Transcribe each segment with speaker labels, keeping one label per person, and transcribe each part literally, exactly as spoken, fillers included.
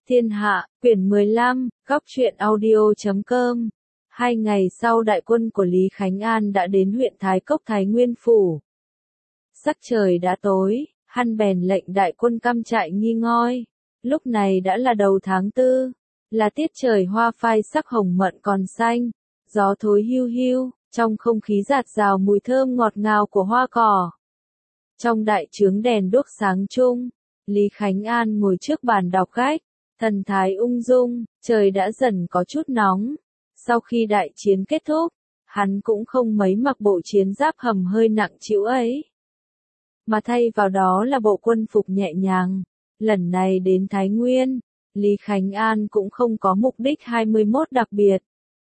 Speaker 1: Thiên Hạ, quyển mười lăm, góc truyện audio chấm com. Hai ngày sau đại quân của Lý Khánh An đã đến huyện Thái Cốc Thái Nguyên Phủ. Sắc trời đã tối, hắn bèn lệnh đại quân cắm trại nghi ngơi. Lúc này đã là đầu tháng tư, là tiết trời hoa phai sắc hồng mận còn xanh, gió thối hiu hiu, trong không khí rạt rào mùi thơm ngọt ngào của hoa cỏ. Trong đại trướng đèn đuốc sáng chung, Lý Khánh An ngồi trước bàn đọc sách, thần thái ung dung, trời đã dần có chút nóng. Sau khi đại chiến kết thúc, hắn cũng không mấy mặc bộ chiến giáp hầm hơi nặng trĩu ấy, mà thay vào đó là bộ quân phục nhẹ nhàng. Lần này đến Thái Nguyên, Lý Khánh An cũng không có mục đích hai mươi mốt đặc biệt.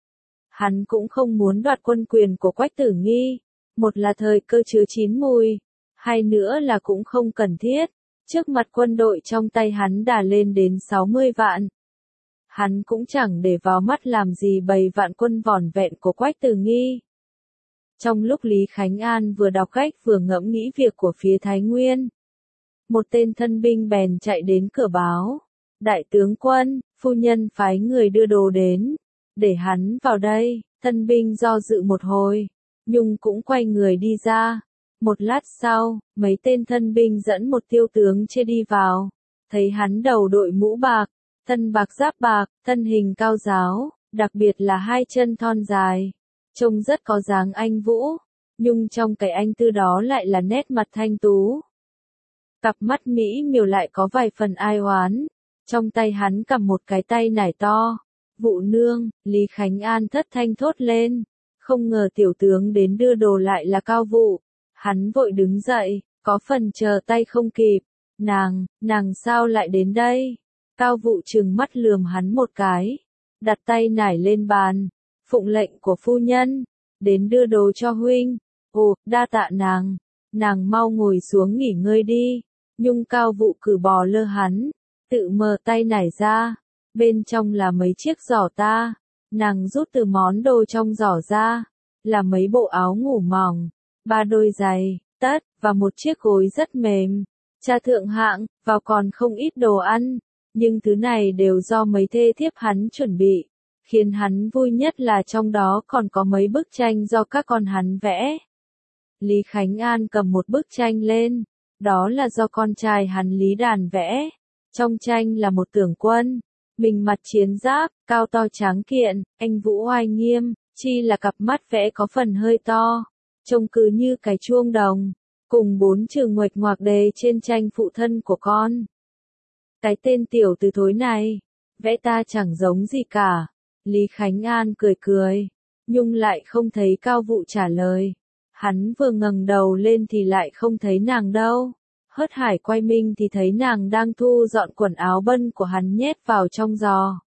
Speaker 1: Hắn cũng không muốn đoạt quân quyền của Quách Tử Nghi, một là thời cơ chứa chín mùi, hai nữa là cũng không cần thiết. Trước mặt quân đội trong tay hắn đã lên đến sáu mươi vạn. Hắn cũng chẳng để vào mắt làm gì bầy vạn quân vỏn vẹn của Quách Tử Nghi. Trong lúc Lý Khánh An vừa đọc sách vừa ngẫm nghĩ việc của phía Thái Nguyên, một tên thân binh bèn chạy đến cửa báo. Đại tướng quân, phu nhân phái người đưa đồ đến, để hắn vào đây. Thân binh do dự một hồi, nhưng cũng quay người đi ra. Một lát sau, mấy tên thân binh dẫn một tiêu tướng chê đi vào. Thấy hắn đầu đội mũ bạc, thân bạc giáp bạc, thân hình cao ráo, đặc biệt là hai chân thon dài. Trông rất có dáng anh vũ, nhưng trong cái anh tư đó lại là nét mặt thanh tú. Cặp mắt mỹ miều lại có vài phần ai oán. Trong tay hắn cầm một cái tay nải to. Vụ nương, Lý Khánh An thất thanh thốt lên. Không ngờ tiểu tướng đến đưa đồ lại là Cao Vụ. Hắn vội đứng dậy, có phần chờ tay không kịp. Nàng, nàng sao lại đến đây? Cao Vụ trừng mắt lườm hắn một cái, đặt tay nải lên bàn. Phụng lệnh của phu nhân, đến đưa đồ cho huynh. Ồ, đa tạ nàng, nàng mau ngồi xuống nghỉ ngơi đi. Nhưng Cao Vụ cử bò lơ hắn, tự mở tay nải ra. Bên trong là mấy chiếc giỏ ta. Nàng rút từ món đồ trong giỏ ra, là mấy bộ áo ngủ mỏng, ba đôi giày, tất, và một chiếc gối rất mềm. Trà thượng hạng, vào còn không ít đồ ăn, nhưng thứ này đều do mấy thê thiếp hắn chuẩn bị. Khiến hắn vui nhất là trong đó còn có mấy bức tranh do các con hắn vẽ. Lý Khánh An cầm một bức tranh lên, đó là do con trai hắn Lý Đàn vẽ. Trong tranh là một tướng quân, mình mặc chiến giáp, cao to tráng kiện, anh vũ oai nghiêm, chi là cặp mắt vẽ có phần hơi to, trông cứ như cái chuông đồng, cùng bốn chữ nguệch ngoạc đề trên tranh phụ thân của con. Cái tên tiểu tử thối này, vẽ ta chẳng giống gì cả. Lý Khánh An cười cười, nhưng lại không thấy Cao Vụ trả lời. Hắn vừa ngẩng đầu lên thì lại không thấy nàng đâu. Hớt hải quay minh thì thấy nàng đang thu dọn quần áo bân của hắn nhét vào trong giò.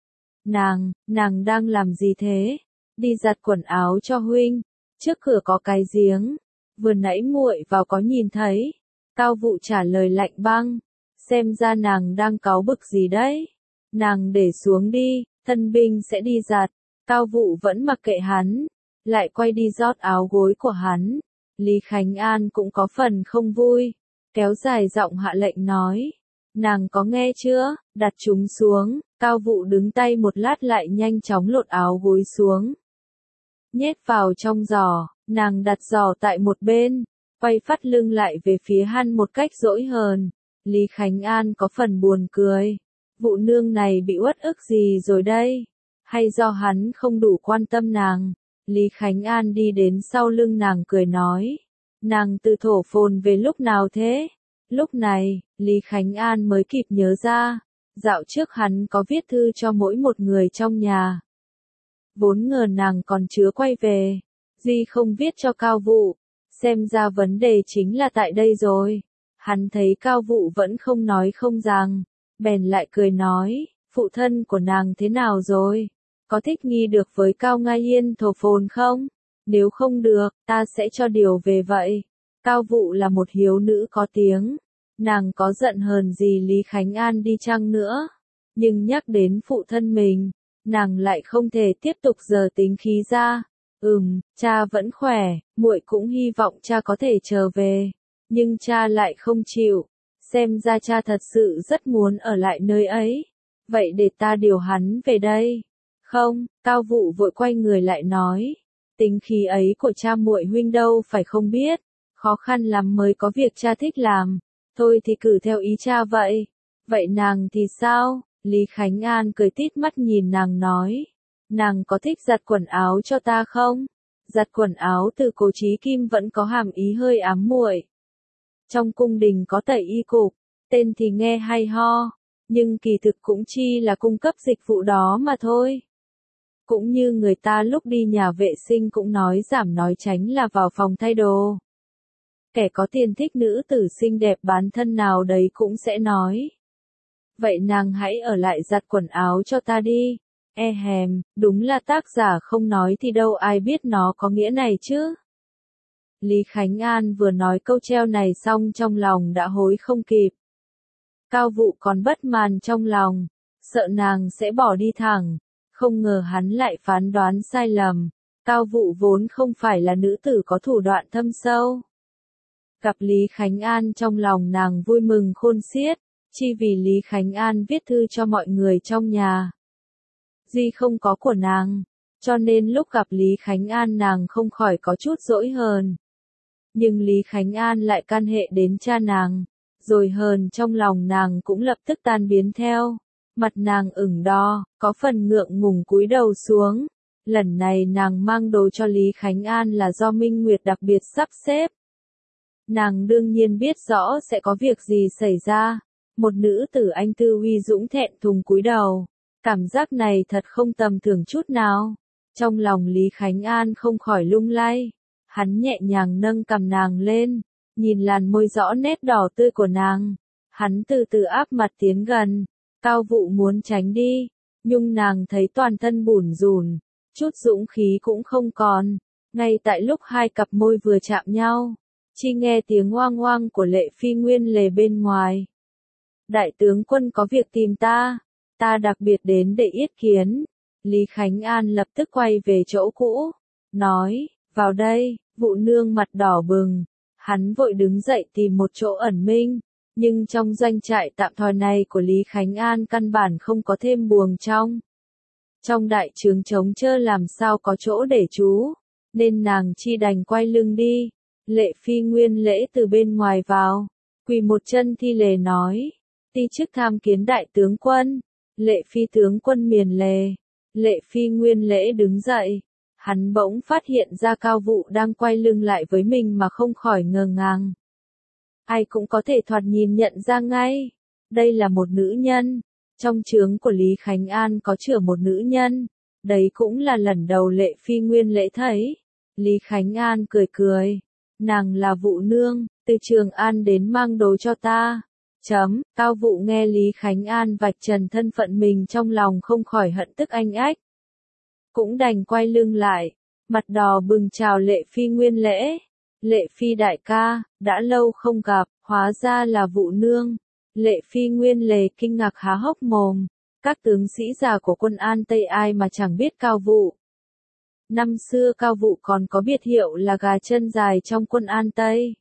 Speaker 1: Nàng, nàng đang làm gì thế? Đi giặt quần áo cho huynh. Trước cửa có cái giếng. Vừa nãy muội vào có nhìn thấy. Cao Vụ trả lời lạnh băng. Xem ra nàng đang cáu bực gì đấy. Nàng để xuống đi, thân binh sẽ đi giặt. Cao Vụ vẫn mặc kệ hắn, lại quay đi rót áo gối của hắn. Lý Khánh An cũng có phần không vui, kéo dài giọng hạ lệnh nói. Nàng có nghe chưa, đặt chúng xuống. Cao Vụ đứng tay một lát lại nhanh chóng lột áo gối xuống, nhét vào trong giỏ. Nàng đặt giỏ tại một bên, quay phát lưng lại về phía hắn một cách dỗi hờn. Lý Khánh An có phần buồn cười. Vụ nương này bị uất ức gì rồi đây? Hay do hắn không đủ quan tâm nàng? Lý Khánh An đi đến sau lưng nàng cười nói. Nàng từ thổ phồn về lúc nào thế? Lúc này, Lý Khánh An mới kịp nhớ ra. Dạo trước hắn có viết thư cho mỗi một người trong nhà. Vốn ngờ nàng còn chứa quay về. Duy không viết cho Cao Vụ. Xem ra vấn đề chính là tại đây rồi. Hắn thấy Cao Vụ vẫn không nói không rằng, bèn lại cười nói, phụ thân của nàng thế nào rồi? Có thích nghi được với Cao Nga Yên thổ phồn không? Nếu không được, ta sẽ cho điều về vậy. Cao Vụ là một hiếu nữ có tiếng. Nàng có giận hờn gì Lý Khánh An đi chăng nữa? Nhưng nhắc đến phụ thân mình, nàng lại không thể tiếp tục giở tính khí ra. Ừm, cha vẫn khỏe, muội cũng hy vọng cha có thể trở về. Nhưng cha lại không chịu. Xem ra cha thật sự rất muốn ở lại nơi ấy. Vậy để ta điều hắn về đây. Không, Cao Vụ vội quay người lại nói. Tính khí ấy của cha muội huynh đâu phải không biết. Khó khăn lắm mới có việc cha thích làm. Thôi thì cử theo ý cha vậy. Vậy nàng thì sao? Lý Khánh An cười tít mắt nhìn nàng nói. Nàng có thích giặt quần áo cho ta không? Giặt quần áo từ Cố Chí Kim vẫn có hàm ý hơi ám muội. Trong cung đình có tẩy y cục, tên thì nghe hay ho, nhưng kỳ thực cũng chỉ là cung cấp dịch vụ đó mà thôi. Cũng như người ta lúc đi nhà vệ sinh cũng nói giảm nói tránh là vào phòng thay đồ. Kẻ có tiền thích nữ tử xinh đẹp bán thân nào đấy cũng sẽ nói. Vậy nàng hãy ở lại giặt quần áo cho ta đi. E hèm, đúng là tác giả không nói thì đâu ai biết nó có nghĩa này chứ. Lý Khánh An vừa nói câu treo này xong trong lòng đã hối không kịp. Cao Vụ còn bất màn trong lòng, sợ nàng sẽ bỏ đi thẳng, không ngờ hắn lại phán đoán sai lầm. Cao Vụ vốn không phải là nữ tử có thủ đoạn thâm sâu. Gặp Lý Khánh An trong lòng nàng vui mừng khôn xiết, chi vì Lý Khánh An viết thư cho mọi người trong nhà. Duy không có của nàng, cho nên lúc gặp Lý Khánh An nàng không khỏi có chút dỗi hờn. Nhưng Lý Khánh An lại can hệ đến cha nàng, rồi hờn trong lòng nàng cũng lập tức tan biến theo. Mặt nàng ửng đỏ, có phần ngượng ngùng cúi đầu xuống. Lần này nàng mang đồ cho Lý Khánh An là do Minh Nguyệt đặc biệt sắp xếp. Nàng đương nhiên biết rõ sẽ có việc gì xảy ra. Một nữ tử anh tư uy dũng thẹn thùng cúi đầu. Cảm giác này thật không tầm thường chút nào. Trong lòng Lý Khánh An không khỏi lung lay. Hắn nhẹ nhàng nâng cằm nàng lên, nhìn làn môi rõ nét đỏ tươi của nàng. Hắn từ từ áp mặt tiến gần. Cao Vụ muốn tránh đi, nhưng nàng thấy toàn thân bủn rủn, chút dũng khí cũng không còn. Ngay tại lúc hai cặp môi vừa chạm nhau, chỉ nghe tiếng oang oang của Lệ Phi Nguyên lề bên ngoài. Đại tướng quân có việc tìm ta, ta đặc biệt đến để yết kiến. Lý Khánh An lập tức quay về chỗ cũ, nói, vào đây. Vụ nương mặt đỏ bừng, hắn vội đứng dậy tìm một chỗ ẩn minh, nhưng trong doanh trại tạm thời này của Lý Khánh An căn bản không có thêm buồng trong. Trong đại trướng trống trơ làm sao có chỗ để trú, nên nàng chi đành quay lưng đi. Lệ Phi Nguyên lễ từ bên ngoài vào, quỳ một chân thi lễ nói, ti chức tham kiến đại tướng quân. Lệ Phi tướng quân miền lề. Lệ Phi Nguyên lễ đứng dậy. Hắn bỗng phát hiện ra Cao Vụ đang quay lưng lại với mình mà không khỏi ngờ ngàng. Ai cũng có thể thoạt nhìn nhận ra ngay. Đây là một nữ nhân. Trong trướng của Lý Khánh An có chữa một nữ nhân. Đấy cũng là lần đầu Lệ Phi Nguyên lễ thấy. Lý Khánh An cười cười. Nàng là Vụ nương, từ Trường An đến mang đồ cho ta. Chấm, Cao Vụ nghe Lý Khánh An vạch trần thân phận mình trong lòng không khỏi hận tức anh ách. Cũng đành quay lưng lại, mặt đỏ bừng chào Lệ Phi Nguyên lễ. Lệ Phi đại ca, đã lâu không gặp, hóa ra là Vụ nương. Lệ Phi Nguyên lề kinh ngạc há hốc mồm, các tướng sĩ già của quân An Tây ai mà chẳng biết Cao Vụ. Năm xưa Cao Vụ còn có biệt hiệu là gà chân dài trong quân An Tây.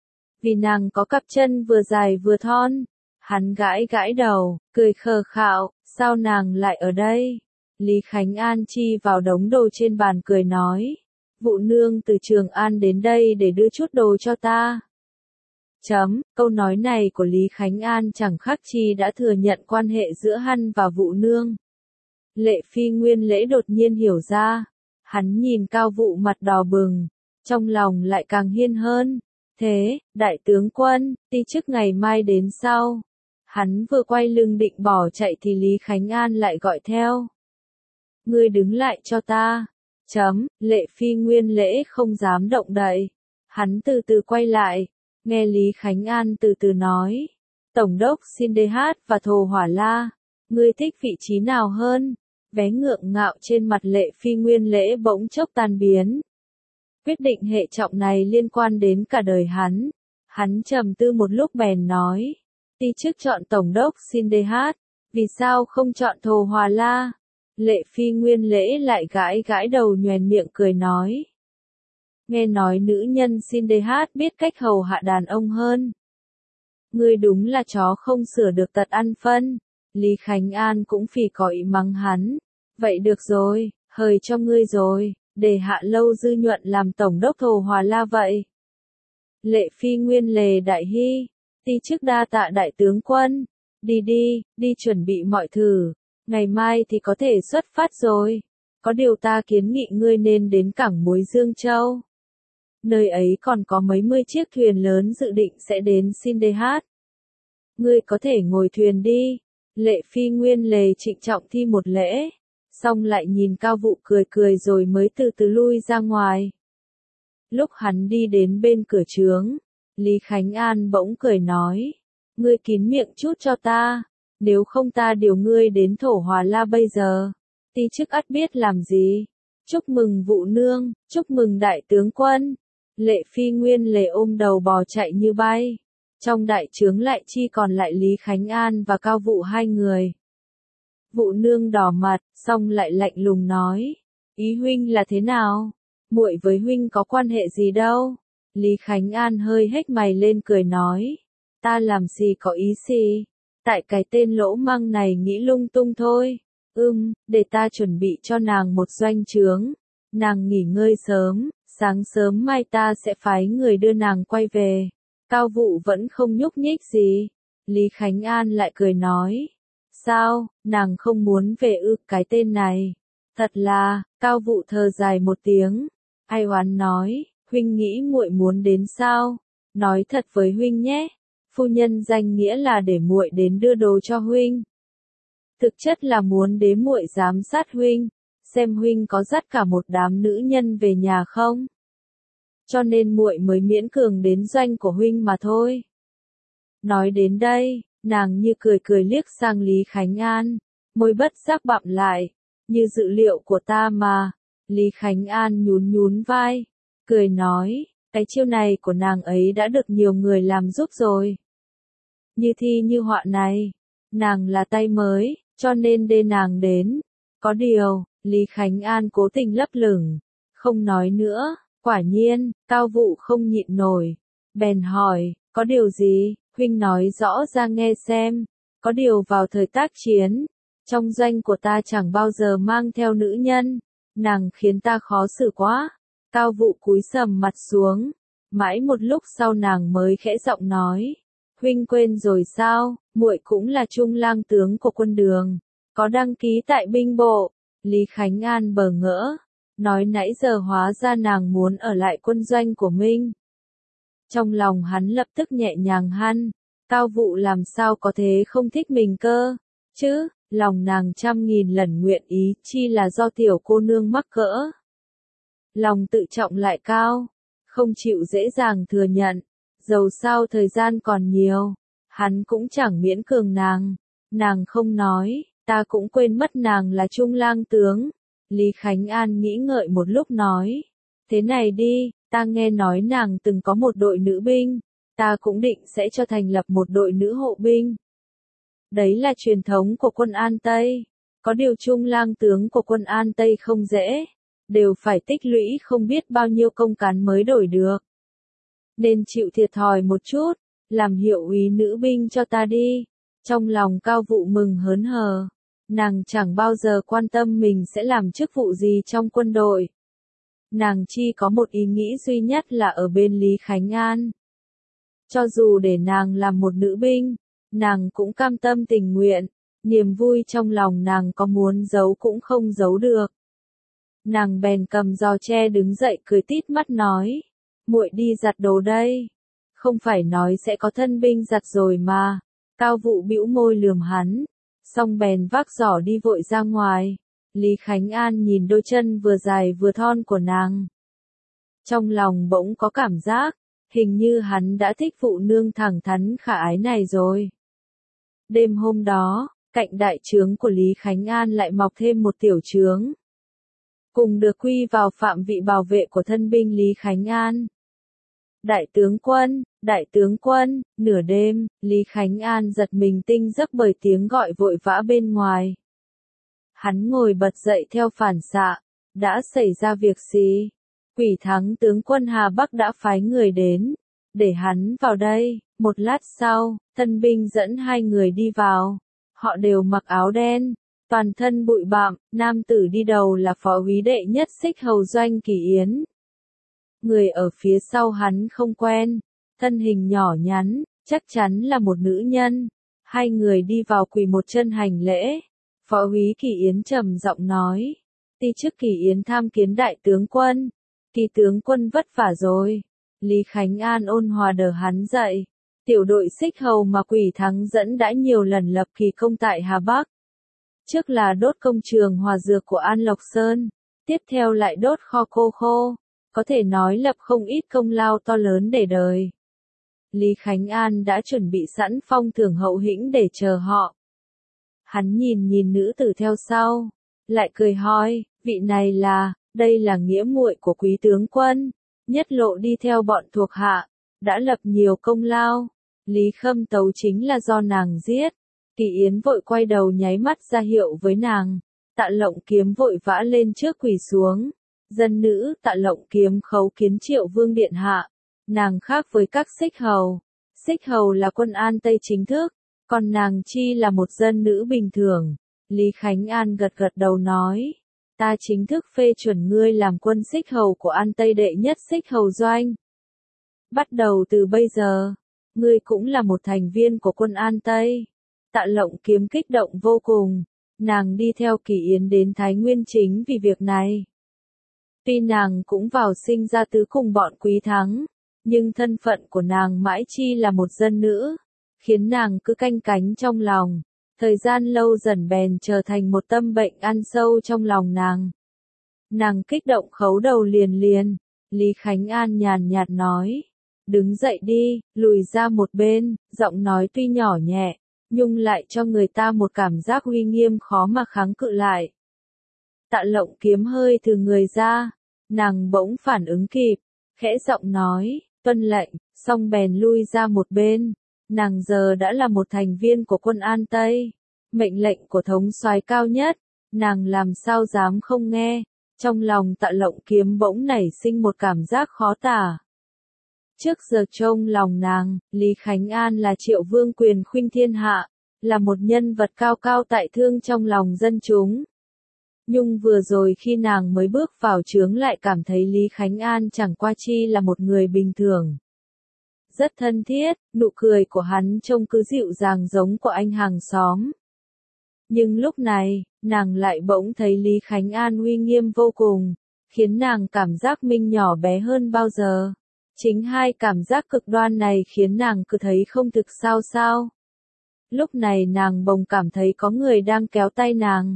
Speaker 1: Vì nàng có cặp chân vừa dài vừa thon, hắn gãi gãi đầu, cười khờ khạo, sao nàng lại ở đây? Lý Khánh An chi vào đống đồ trên bàn cười nói, Vụ nương từ Trường An đến đây để đưa chút đồ cho ta. Chấm, câu nói này của Lý Khánh An chẳng khác chi đã thừa nhận quan hệ giữa hắn và Vụ nương. Lệ Phi Nguyên lễ đột nhiên hiểu ra, hắn nhìn Cao Vụ mặt đỏ bừng, trong lòng lại càng hiên hơn. Thế, đại tướng quân, ti chức ngày mai đến sau. Hắn vừa quay lưng định bỏ chạy thì Lý Khánh An lại gọi theo. Ngươi đứng lại cho ta. Chấm, Lệ Phi Nguyên lễ không dám động đậy. Hắn từ từ quay lại, nghe Lý Khánh An từ từ nói. Tổng đốc xin đê hát và Thồ Hỏa La, ngươi thích vị trí nào hơn? Vé ngượng ngạo trên mặt Lệ Phi Nguyên lễ bỗng chốc tan biến. Quyết định hệ trọng này liên quan đến cả đời hắn. Hắn trầm tư một lúc bèn nói. Ti chức chọn Tổng đốc xin đê hát, vì sao không chọn Thồ Hỏa La? Lệ Phi Nguyên lễ lại gãi gãi đầu nhoẻn miệng cười nói. Nghe nói nữ nhân xin đê hát biết cách hầu hạ đàn ông hơn. Ngươi đúng là chó không sửa được tật ăn phân. Lý Khánh An cũng phì có ý mắng hắn. Vậy được rồi, hời cho ngươi rồi, để Hạ Lâu Dư Nhuận làm tổng đốc Thổ Hòa La vậy. Lệ Phi Nguyên lề đại hy, ti chức đa tạ đại tướng quân, đi đi, đi chuẩn bị mọi thứ, ngày mai thì có thể xuất phát rồi, có điều ta kiến nghị ngươi nên đến cảng Muối Dương Châu. Nơi ấy còn có mấy mươi chiếc thuyền lớn dự định sẽ đến xin đê hát. Ngươi có thể ngồi thuyền đi, Lệ Phi Nguyên lề trịnh trọng thi một lễ, xong lại nhìn Cao Vụ cười cười rồi mới từ từ lui ra ngoài. Lúc hắn đi đến bên cửa trướng, Lý Khánh An bỗng cười nói, ngươi kín miệng chút cho ta, nếu không ta điều ngươi đến Thổ Hòa La bây giờ, ti chức ắt biết làm gì. Chúc mừng Vụ nương, chúc mừng đại tướng quân. Lệ Phi Nguyên lề ôm đầu bò chạy như bay. Trong đại trướng lại chi còn lại Lý Khánh An và Cao Vụ hai người. Vụ nương đỏ mặt, xong lại lạnh lùng nói, ý huynh là thế nào? Muội với huynh có quan hệ gì đâu? Lý Khánh An hơi hếch mày lên cười nói, ta làm gì có ý gì, tại cái tên lỗ măng này nghĩ lung tung thôi. Ừm, để ta chuẩn bị cho nàng một doanh trướng, nàng nghỉ ngơi sớm, sáng sớm mai ta sẽ phái người đưa nàng quay về. Cao Vụ vẫn không nhúc nhích gì. Lý Khánh An lại cười nói, sao, nàng không muốn về ư? Cái tên này, thật là. Cao Vụ thở dài một tiếng, ai oán nói, huynh nghĩ muội muốn đến sao? Nói thật với huynh nhé, phu nhân danh nghĩa là để muội đến đưa đồ cho huynh. Thực chất là muốn đế muội giám sát huynh, xem huynh có dắt cả một đám nữ nhân về nhà không. Cho nên muội mới miễn cường đến doanh của huynh mà thôi. Nói đến đây, nàng như cười cười liếc sang Lý Khánh An, môi bất giác bặm lại, như dự liệu của ta mà. Lý Khánh An nhún nhún vai, cười nói, cái chiêu này của nàng ấy đã được nhiều người làm giúp rồi. Như thi như họa này, nàng là tay mới, cho nên đê nàng đến. Có điều, Lý Khánh An cố tình lấp lửng, không nói nữa. Quả nhiên, Cao Vụ không nhịn nổi, bèn hỏi, có điều gì, huynh nói rõ ra nghe xem. Có điều vào thời tác chiến, trong doanh của ta chẳng bao giờ mang theo nữ nhân, nàng khiến ta khó xử quá. Cao Vụ cúi sầm mặt xuống, mãi một lúc sau nàng mới khẽ giọng nói, huynh quên rồi sao, muội cũng là trung lang tướng của quân Đường, có đăng ký tại binh bộ. Lý Khánh An bờ ngỡ, nói nãy giờ hóa ra nàng muốn ở lại quân doanh của mình. Trong lòng hắn lập tức nhẹ nhàng hẳn, Cao Vụ làm sao có thế không thích mình cơ, chứ, lòng nàng trăm nghìn lần nguyện ý chi là do tiểu cô nương mắc cỡ. Lòng tự trọng lại cao, không chịu dễ dàng thừa nhận, dầu sao thời gian còn nhiều, hắn cũng chẳng miễn cường nàng, nàng không nói, ta cũng quên mất nàng là trung lang tướng. Lý Khánh An nghĩ ngợi một lúc nói, thế này đi, ta nghe nói nàng từng có một đội nữ binh, ta cũng định sẽ cho thành lập một đội nữ hộ binh. Đấy là truyền thống của quân An Tây, có điều trung lang tướng của quân An Tây không dễ, đều phải tích lũy không biết bao nhiêu công cán mới đổi được. Nên chịu thiệt thòi một chút, làm hiệu úy nữ binh cho ta đi. Trong lòng Cao Vụ mừng hớn hở. Nàng chẳng bao giờ quan tâm mình sẽ làm chức vụ gì trong quân đội. Nàng chỉ có một ý nghĩ duy nhất là ở bên Lý Khánh An. Cho dù để nàng làm một nữ binh, nàng cũng cam tâm tình nguyện, niềm vui trong lòng nàng có muốn giấu cũng không giấu được. Nàng bèn cầm giò tre đứng dậy cười tít mắt nói, muội đi giặt đồ đây. Không phải nói sẽ có thân binh giặt rồi mà. Cao Vụ bĩu môi lườm hắn. Xong bèn vác giỏ đi vội ra ngoài. Lý Khánh An nhìn đôi chân vừa dài vừa thon của nàng. Trong lòng bỗng có cảm giác, hình như hắn đã thích Vụ nương thẳng thắn khả ái này rồi. Đêm hôm đó, cạnh đại trướng của Lý Khánh An lại mọc thêm một tiểu trướng. Cùng được quy vào phạm vị bảo vệ của thân binh Lý Khánh An. Đại tướng quân, đại tướng quân, nửa đêm, Lý Khánh An giật mình tinh giấc bởi tiếng gọi vội vã bên ngoài. Hắn ngồi bật dậy theo phản xạ, đã xảy ra việc gì? Quỷ Thắng tướng quân Hà Bắc đã phái người đến, để hắn vào đây. Một lát sau, thân binh dẫn hai người đi vào, Họ đều mặc áo đen, toàn thân bụi bặm, nam tử đi đầu là phó úy đệ nhất Xích Hầu Doanh Kỳ Yến. Người ở phía sau hắn không quen, thân hình nhỏ nhắn, chắc chắn là một nữ nhân. Hai người đi vào quỳ một chân hành lễ. Phó úy Kỳ Yến trầm giọng nói, ti chức Kỳ Yến tham kiến đại tướng quân. Kỳ tướng quân vất vả rồi. Lý Khánh An ôn hòa đỡ hắn dậy. Tiểu đội Xích Hầu mà Quỷ Thắng dẫn đã nhiều lần lập kỳ công tại Hà Bắc. Trước là đốt công trường hòa dược của An Lộc Sơn, tiếp theo lại đốt kho cô khô, có thể nói lập không ít công lao to lớn để đời. Lý Khánh An đã chuẩn bị sẵn phong thưởng hậu hĩnh để chờ họ. Hắn nhìn nhìn nữ tử theo sau, lại cười hỏi, vị này là, đây là nghĩa muội của quý tướng quân, nhất lộ đi theo bọn thuộc hạ, đã lập nhiều công lao. Lý Khâm Tấu chính là do nàng giết. Kỳ Yến vội quay đầu nháy mắt ra hiệu với nàng. Tạ Lộng Kiếm vội vã lên trước quỳ xuống. Dân nữ Tạ Lộng Kiếm khấu kiến Triệu Vương điện hạ. Nàng khác với các Xích Hầu. Xích Hầu là quân An Tây chính thức, còn nàng chi là một dân nữ bình thường. Lý Khánh An gật gật đầu nói, ta chính thức phê chuẩn ngươi làm quân Xích Hầu của An Tây đệ nhất Xích Hầu Doanh. Bắt đầu từ bây giờ, ngươi cũng là một thành viên của quân An Tây. Tạ Lộng Kiếm kích động vô cùng, nàng đi theo Kỳ Yến đến Thái Nguyên chính vì việc này. Tuy nàng cũng vào sinh ra tứ cùng bọn Quý Thắng, nhưng thân phận của nàng mãi chi là một dân nữ, khiến nàng cứ canh cánh trong lòng, thời gian lâu dần bèn trở thành một tâm bệnh ăn sâu trong lòng nàng. Nàng kích động khấu đầu liền liền, Lý Khánh An nhàn nhạt nói, đứng dậy đi, lùi ra một bên, giọng nói tuy nhỏ nhẹ, nhưng lại cho người ta một cảm giác uy nghiêm khó mà kháng cự lại. Tạ Lộng Kiếm hơi từ người ra, nàng bỗng phản ứng kịp, khẽ giọng nói, tuân lệnh, xong bèn lui ra một bên. Nàng giờ đã là một thành viên của quân An Tây, mệnh lệnh của thống soái cao nhất, nàng làm sao dám không nghe. Trong lòng Tạ Lộng Kiếm bỗng nảy sinh một cảm giác khó tả. Trước giờ trong lòng nàng, Lý Khánh An là Triệu Vương quyền khuynh thiên hạ, là một nhân vật cao cao tại thượng trong lòng dân chúng. Nhưng vừa rồi khi nàng mới bước vào trướng lại cảm thấy Lý Khánh An chẳng qua chi là một người bình thường. Rất thân thiết, nụ cười của hắn trông cứ dịu dàng giống của anh hàng xóm. Nhưng lúc này, nàng lại bỗng thấy Lý Khánh An uy nghiêm vô cùng, khiến nàng cảm giác mình nhỏ bé hơn bao giờ. Chính hai cảm giác cực đoan này khiến nàng cứ thấy không thực sao sao. Lúc này nàng bỗng cảm thấy có người đang kéo tay nàng.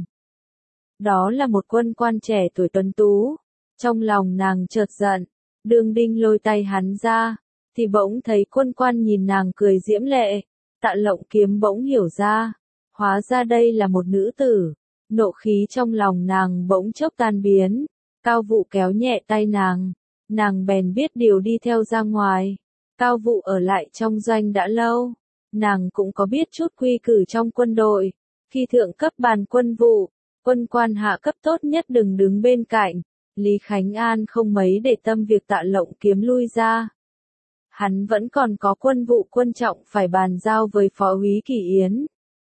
Speaker 1: Đó là một quân quan trẻ tuổi tuấn tú. Trong lòng nàng chợt giận, Đường Đinh lôi tay hắn ra, thì bỗng thấy quân quan nhìn nàng cười diễm lệ. Tạ Lộng Kiếm bỗng hiểu ra, hóa ra đây là một nữ tử. Nộ khí trong lòng nàng bỗng chốc tan biến, Cao Vụ kéo nhẹ tay nàng, nàng bèn biết điều đi theo ra ngoài. Cao Vụ ở lại trong doanh đã lâu, nàng cũng có biết chút quy củ trong quân đội. Khi thượng cấp bàn quân vụ, quân quan hạ cấp tốt nhất đừng đứng bên cạnh. Lý Khánh An không mấy để tâm việc Tạ Lộng Kiếm lui ra. Hắn vẫn còn có quân vụ quan trọng phải bàn giao với Phó úy Kỳ Yến.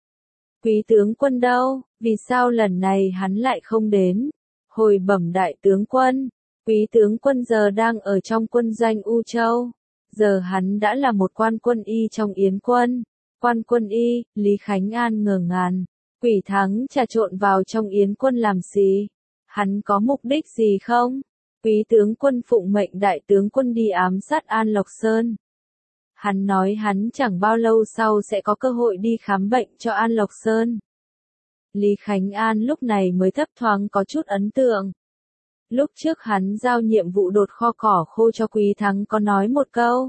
Speaker 1: Quý tướng quân đâu, vì sao lần này hắn lại không đến? Hồi bẩm đại tướng quân, quý tướng quân giờ đang ở trong quân doanh U Châu. Giờ hắn đã là một quan quân y trong Yến quân. Quan quân y, Lý Khánh An ngờ ngàng. Quỷ Thắng trà trộn vào trong Yến quân làm gì? Hắn có mục đích gì không? Quý tướng quân phụng mệnh đại tướng quân đi ám sát An Lộc Sơn. Hắn nói hắn chẳng bao lâu sau sẽ có cơ hội đi khám bệnh cho An Lộc Sơn. Lý Khánh An lúc này mới thấp thoáng có chút ấn tượng. Lúc trước hắn giao nhiệm vụ đột kho cỏ khô cho Quý Thắng có nói một câu.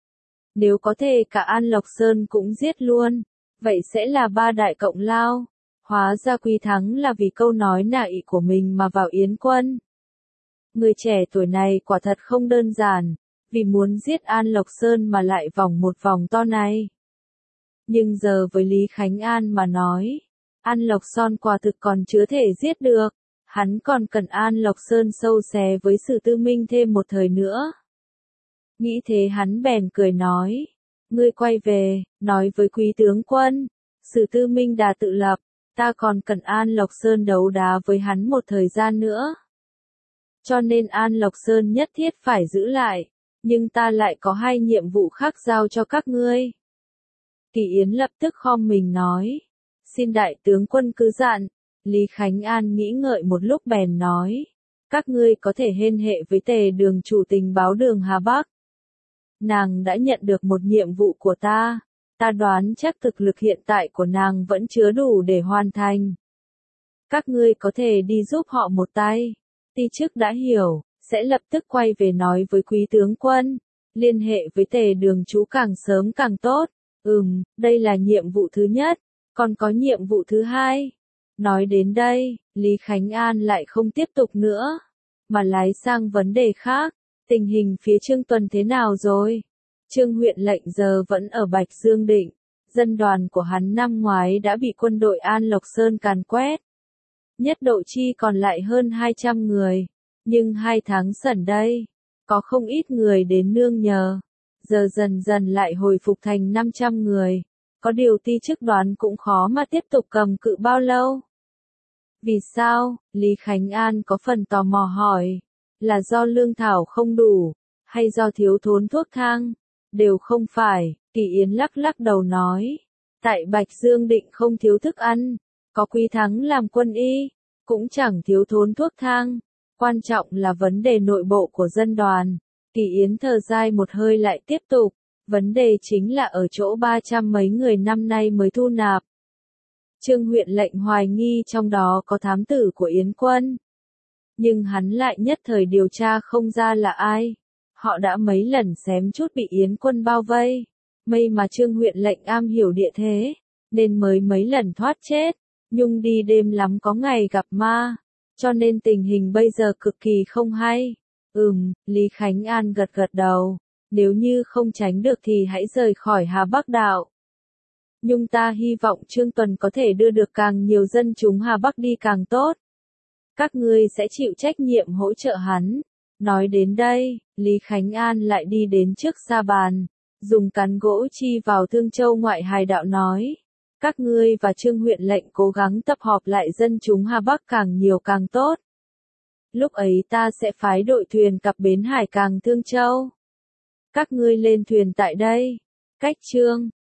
Speaker 1: Nếu có thể cả An Lộc Sơn cũng giết luôn, vậy sẽ là ba đại cộng lao. Hóa ra Quý Thắng là vì câu nói nại của mình mà vào Yến quân. Người trẻ tuổi này quả thật không đơn giản, vì muốn giết An Lộc Sơn mà lại vòng một vòng to này. Nhưng giờ với Lý Khánh An mà nói, An Lộc Sơn quả thực còn chưa thể giết được, hắn còn cần An Lộc Sơn sâu xé với sự tư minh thêm một thời nữa. Nghĩ thế hắn bèn cười nói, ngươi quay về, nói với quý tướng quân, Sử Tư Minh Đà tự lập, ta còn cần An Lộc Sơn đấu đá với hắn một thời gian nữa. Cho nên An Lộc Sơn nhất thiết phải giữ lại, nhưng ta lại có hai nhiệm vụ khác giao cho các ngươi. Kỳ Yến lập tức khom mình nói, xin đại tướng quân cứ dặn. Lý Khánh An nghĩ ngợi một lúc bèn nói, các ngươi có thể liên hệ với Tề Đường chủ tình báo đường Hà Bắc. Nàng đã nhận được một nhiệm vụ của ta, ta đoán chắc thực lực hiện tại của nàng vẫn chứa đủ để hoàn thành. Các ngươi có thể đi giúp họ một tay. Ti chức đã hiểu, sẽ lập tức quay về nói với quý tướng quân, liên hệ với Tề Đường chủ càng sớm càng tốt. Ừm, đây là nhiệm vụ thứ nhất, còn có nhiệm vụ thứ hai. Nói đến đây, Lý Khánh An lại không tiếp tục nữa, mà lái sang vấn đề khác. Tình hình phía Trương Tuần thế nào rồi? Trương huyện lệnh giờ vẫn ở Bạch Dương Định, dân đoàn của hắn năm ngoái đã bị quân đội An Lộc Sơn càn quét. Nhất Độ Chi còn lại hơn hai trăm người, nhưng hai tháng sẩn đây, có không ít người đến nương nhờ, giờ dần dần lại hồi phục thành năm trăm người, có điều Ti chức đoán cũng khó mà tiếp tục cầm cự bao lâu. Vì sao? Lý Khánh An có phần tò mò hỏi, là do lương thảo không đủ, hay do thiếu thốn thuốc thang? Đều không phải, Kỳ Yến lắc lắc đầu nói, tại Bạch Dương Định không thiếu thức ăn, có Quý Thắng làm quân y, cũng chẳng thiếu thốn thuốc thang, quan trọng là vấn đề nội bộ của dân đoàn. Kỳ Yến thở dài một hơi lại tiếp tục, vấn đề chính là ở chỗ ba trăm mấy người năm nay mới thu nạp. Trương huyện lệnh hoài nghi trong đó có thám tử của Yến quân. Nhưng hắn lại nhất thời điều tra không ra là ai. Họ đã mấy lần xém chút bị Yến quân bao vây. May mà Trương huyện lệnh am hiểu địa thế, nên mới mấy lần thoát chết. Nhung đi đêm lắm có ngày gặp ma. Cho nên tình hình bây giờ cực kỳ không hay. Ừm, Lý Khánh An gật gật đầu. Nếu như không tránh được thì hãy rời khỏi Hà Bắc đạo. Nhưng ta hy vọng Trương Tuần có thể đưa được càng nhiều dân chúng Hà Bắc đi càng tốt. Các ngươi sẽ chịu trách nhiệm hỗ trợ hắn. Nói đến đây, Lý Khánh An lại đi đến trước sa bàn, dùng cán gỗ chi vào Thương Châu ngoại hài đạo nói. Các ngươi và Trương huyện lệnh cố gắng tập hợp lại dân chúng Hà Bắc càng nhiều càng tốt. Lúc ấy ta sẽ phái đội thuyền cập bến hải cảng Thương Châu. Các ngươi lên thuyền tại đây. Cách Trương